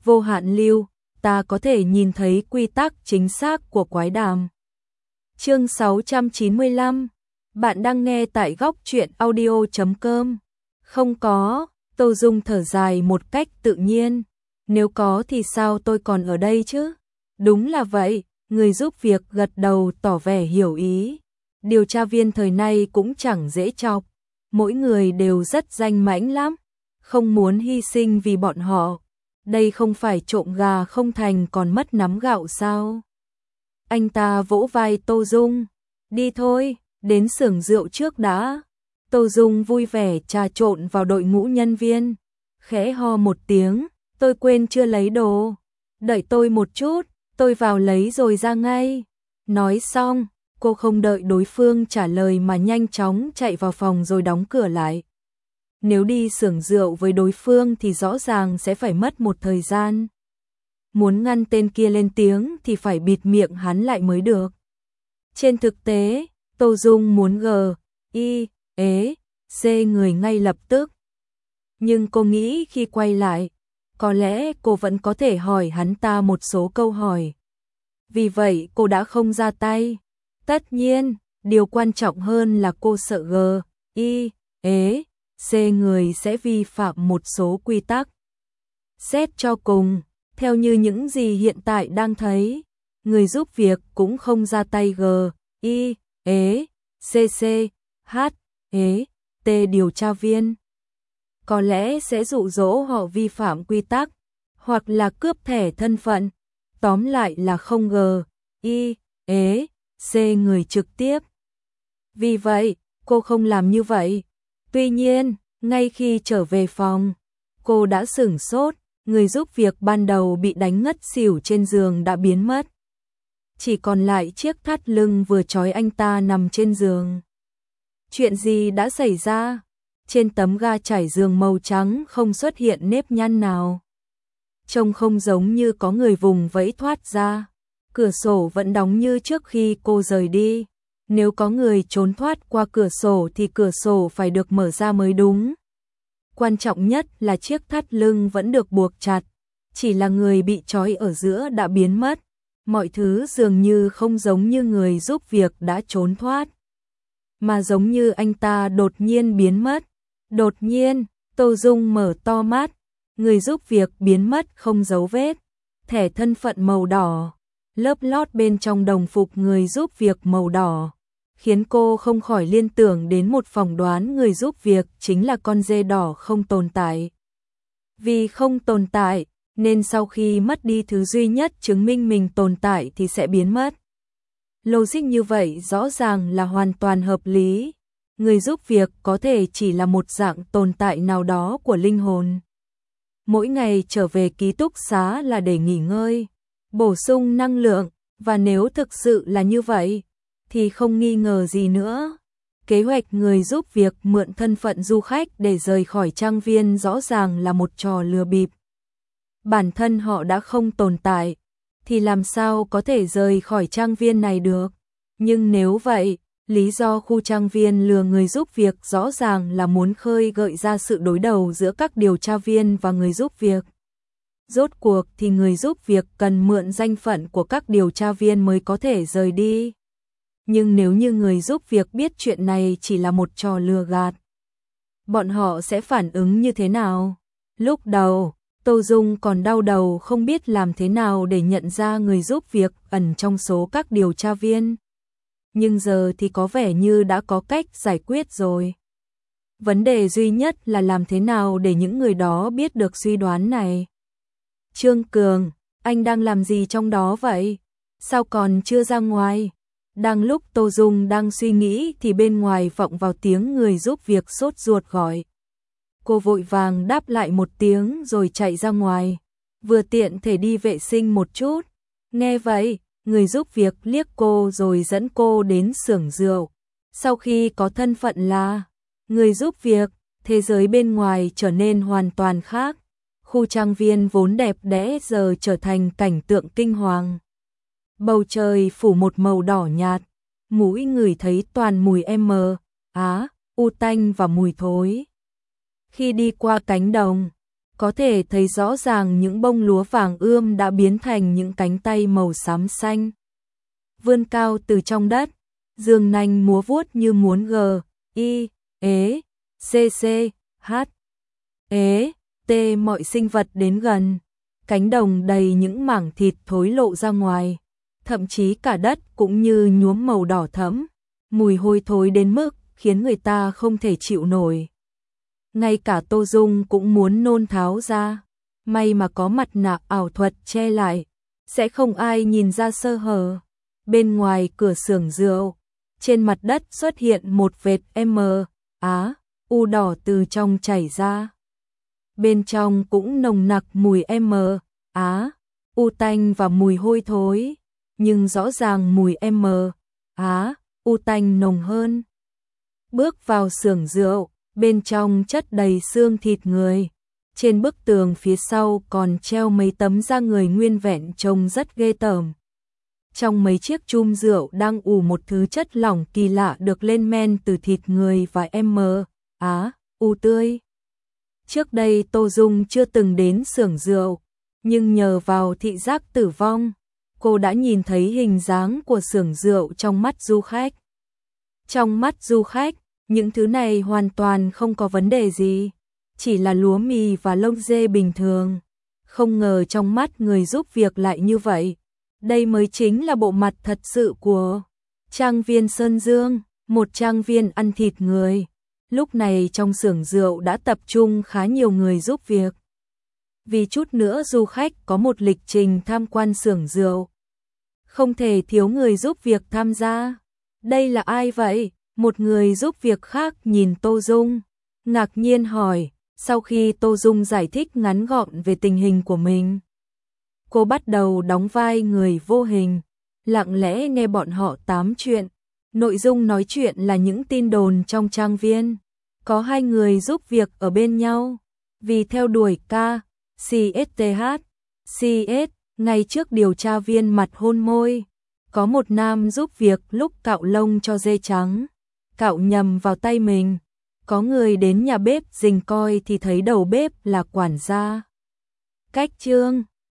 vô hạn lưu, ta có thể nhìn thấy quy tắc chính xác của quái đàm. Chương 695. Bạn đang nghe tại góc truyện audio.com. Không có, Tô Dung thở dài một cách tự nhiên. Nếu có thì sao tôi còn ở đây chứ? Đúng là vậy, người giúp việc gật đầu tỏ vẻ hiểu ý. Điều tra viên thời nay cũng chẳng dễ chọc. Mỗi người đều rất danh mãnh lắm. Không muốn hy sinh vì bọn họ. Đây không phải trộm gà không thành còn mất nắm gạo sao? Anh ta vỗ vai Tô Dung. Đi thôi, đến xưởng rượu trước đã. Tô Dung vui vẻ trà trộn vào đội ngũ nhân viên. Khẽ ho một tiếng, tôi quên chưa lấy đồ. Đợi tôi một chút, tôi vào lấy rồi ra ngay. Nói xong, cô không đợi đối phương trả lời mà nhanh chóng chạy vào phòng rồi đóng cửa lại. Nếu đi xưởng rượu với đối phương thì rõ ràng sẽ phải mất một thời gian. Muốn ngăn tên kia lên tiếng thì phải bịt miệng hắn lại mới được. Trên thực tế, Tô Dung muốn C người ngay lập tức. Nhưng cô nghĩ khi quay lại, có lẽ cô vẫn có thể hỏi hắn ta một số câu hỏi. Vì vậy cô đã không ra tay. Tất nhiên, điều quan trọng hơn là cô sợ C người sẽ vi phạm một số quy tắc. Xét cho cùng, theo như những gì hiện tại đang thấy, người giúp việc cũng không ra tay T điều tra viên. Có lẽ sẽ dụ dỗ họ vi phạm quy tắc, hoặc là cướp thẻ thân phận. Tóm lại là không C người trực tiếp. Vì vậy, cô không làm như vậy. Tuy nhiên, ngay khi trở về phòng, cô đã sửng sốt, người giúp việc ban đầu bị đánh ngất xỉu trên giường đã biến mất. Chỉ còn lại chiếc thắt lưng vừa trói anh ta nằm trên giường. Chuyện gì đã xảy ra? Trên tấm ga trải giường màu trắng không xuất hiện nếp nhăn nào. Trông không giống như có người vùng vẫy thoát ra. Cửa sổ vẫn đóng như trước khi cô rời đi. Nếu có người trốn thoát qua cửa sổ thì cửa sổ phải được mở ra mới đúng. Quan trọng nhất là chiếc thắt lưng vẫn được buộc chặt. Chỉ là người bị trói ở giữa đã biến mất. Mọi thứ dường như không giống như người giúp việc đã trốn thoát, mà giống như anh ta đột nhiên biến mất. Đột nhiên, Tô Dung mở to mắt. Người giúp việc biến mất không dấu vết. Thẻ thân phận màu đỏ, lớp lót bên trong đồng phục người giúp việc màu đỏ, khiến cô không khỏi liên tưởng đến một phỏng đoán người giúp việc chính là con dê đỏ không tồn tại. Vì không tồn tại, nên sau khi mất đi thứ duy nhất chứng minh mình tồn tại thì sẽ biến mất. Logic như vậy rõ ràng là hoàn toàn hợp lý. Người giúp việc có thể chỉ là một dạng tồn tại nào đó của linh hồn. Mỗi ngày trở về ký túc xá là để nghỉ ngơi, bổ sung năng lượng, và nếu thực sự là như vậy, thì không nghi ngờ gì nữa. Kế hoạch người giúp việc mượn thân phận du khách để rời khỏi trang viên rõ ràng là một trò lừa bịp. Bản thân họ đã không tồn tại, thì làm sao có thể rời khỏi trang viên này được. Nhưng nếu vậy, lý do khu trang viên lừa người giúp việc rõ ràng là muốn khơi gợi ra sự đối đầu giữa các điều tra viên và người giúp việc. Rốt cuộc thì người giúp việc cần mượn danh phận của các điều tra viên mới có thể rời đi. Nhưng nếu như người giúp việc biết chuyện này chỉ là một trò lừa gạt, bọn họ sẽ phản ứng như thế nào? Lúc đầu, Tô Dung còn đau đầu không biết làm thế nào để nhận ra người giúp việc ẩn trong số các điều tra viên. Nhưng giờ thì có vẻ như đã có cách giải quyết rồi. Vấn đề duy nhất là làm thế nào để những người đó biết được suy đoán này. Trương Cường, anh đang làm gì trong đó vậy? Sao còn chưa ra ngoài? Đang lúc Tô Dung đang suy nghĩ thì bên ngoài vọng vào tiếng người giúp việc sốt ruột gọi. Cô vội vàng đáp lại một tiếng rồi chạy ra ngoài. Vừa tiện thể đi vệ sinh một chút. Nghe vậy, người giúp việc liếc cô rồi dẫn cô đến xưởng rượu. Sau khi có thân phận là người giúp việc, thế giới bên ngoài trở nên hoàn toàn khác. Khu trang viên vốn đẹp đẽ giờ trở thành cảnh tượng kinh hoàng. Bầu trời phủ một màu đỏ nhạt, mũi ngửi thấy toàn mùi u tanh và mùi thối. Khi đi qua cánh đồng, có thể thấy rõ ràng những bông lúa vàng ươm đã biến thành những cánh tay màu xám xanh. Vươn cao từ trong đất, dương nanh múa vuốt như muốn ê mọi sinh vật đến gần. Cánh đồng đầy những mảng thịt thối lộ ra ngoài, thậm chí cả đất cũng như nhuốm màu đỏ thẫm, mùi hôi thối đến mức khiến người ta không thể chịu nổi. Ngay cả Tô Dung cũng muốn nôn tháo ra, may mà có mặt nạ ảo thuật che lại, sẽ không ai nhìn ra sơ hở. Bên ngoài cửa xưởng rượu, trên mặt đất xuất hiện một vệt u đỏ từ trong chảy ra. Bên trong cũng nồng nặc mùi u tanh và mùi hôi thối, nhưng rõ ràng mùi u tanh nồng hơn. Bước vào xưởng rượu, bên trong chất đầy xương thịt người. Trên bức tường phía sau còn treo mấy tấm da người nguyên vẹn trông rất ghê tởm. Trong mấy chiếc chum rượu đang ủ một thứ chất lỏng kỳ lạ được lên men từ thịt người và u tươi. Trước đây Tô Dung chưa từng đến xưởng rượu, nhưng nhờ vào thị giác tử vong, cô đã nhìn thấy hình dáng của xưởng rượu trong mắt du khách. Trong mắt du khách, những thứ này hoàn toàn không có vấn đề gì, chỉ là lúa mì và lông dê bình thường. Không ngờ trong mắt người giúp việc lại như vậy. Đây mới chính là bộ mặt thật sự của trang viên Sơn Dương, một trang viên ăn thịt người. Lúc này trong xưởng rượu đã tập trung khá nhiều người giúp việc. Vì chút nữa du khách có một lịch trình tham quan xưởng rượu, không thể thiếu người giúp việc tham gia. Đây là ai vậy? Một người giúp việc khác nhìn Tô Dung, ngạc nhiên hỏi. Sau khi Tô Dung giải thích ngắn gọn về tình hình của mình, cô bắt đầu đóng vai người vô hình, lặng lẽ nghe bọn họ tám chuyện. Nội dung nói chuyện là những tin đồn trong trang viên. Có hai người giúp việc ở bên nhau, vì theo đuổi CS, ngay trước điều tra viên mặt hôn môi. Có một nam giúp việc lúc cạo lông cho dê trắng, cạo nhầm vào tay mình. Có người đến nhà bếp rình coi thì thấy đầu bếp là quản gia. Cách Trương